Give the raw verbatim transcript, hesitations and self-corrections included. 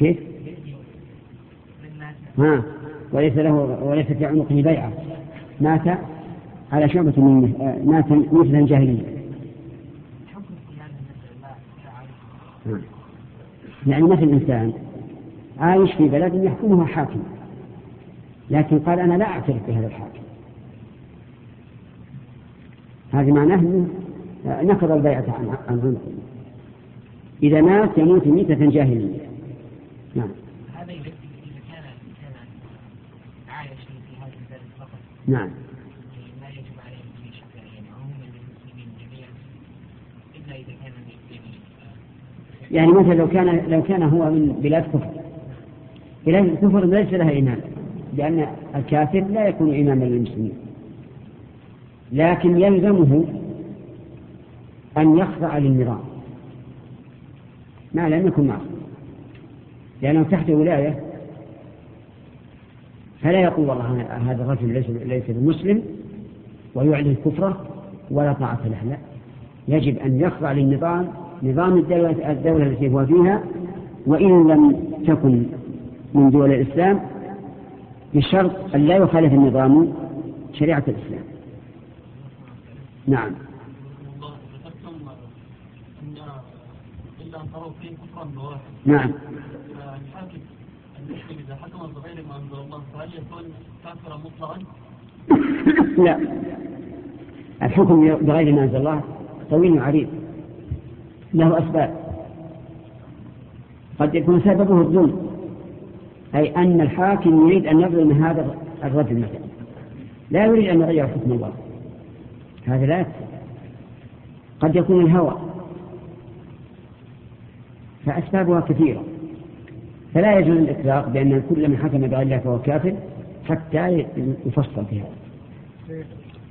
كيف؟ ها وليس له وليس في عنقه بيعة، مات على شعبة من مات مثل جاهلية. يعني مثل إنسان عايش في بلد يحكمها حاكم، لكن قال أنا لا أعترف بهذا الحاكم، هذا معناه نقض البيعة عن عنقه. إذا مات يموت ميتة جاهلية. نعم. هذا إذا كان كان عايش في هذا البلد فقط. نعم. لا يجب عليه في شرعيا عموما للمسلمين جميعا إلا إذا كان يعني مثلا لو كان لو كان هو من بلاد كفر، بلاد الكفر ليس لها إمام، لأن الكافر لا يكون إماما للمسلمين، لكن يلزمه أن يخضع للنظام ما لم يكن معه، لأنه تحت ولاية، فلا يقول والله هذا الرجل ليس ليس بمسلم ويعلن كفره ولا طاعة له، لا، يجب أن يخضع للنظام، نظام الدولة, الدولة التي هو فيها، وإن لم تكن من دول الإسلام، بشرط أن لا يخالف النظام شريعة الإسلام. نعم. نعم. الحاكم المسلم إذا حكم بغير ما أنزل الله فهل يكون كافرا مطلقا؟ لا، الحكم بغير ما أنزل الله طويل عريض، له أسباب، قد يكون سببه الظلم، أي أن الحاكم يريد أن يظلم هذا الرجل مثلا، لا يريد أن يغير حكم الله، هذا لا يكفي. قد يكون الهوى، فأسبابها كثيرة، فلا يجوز الإطلاق بأن كل من حكم بغير الله فهو كافر حتى يفصل في هذا.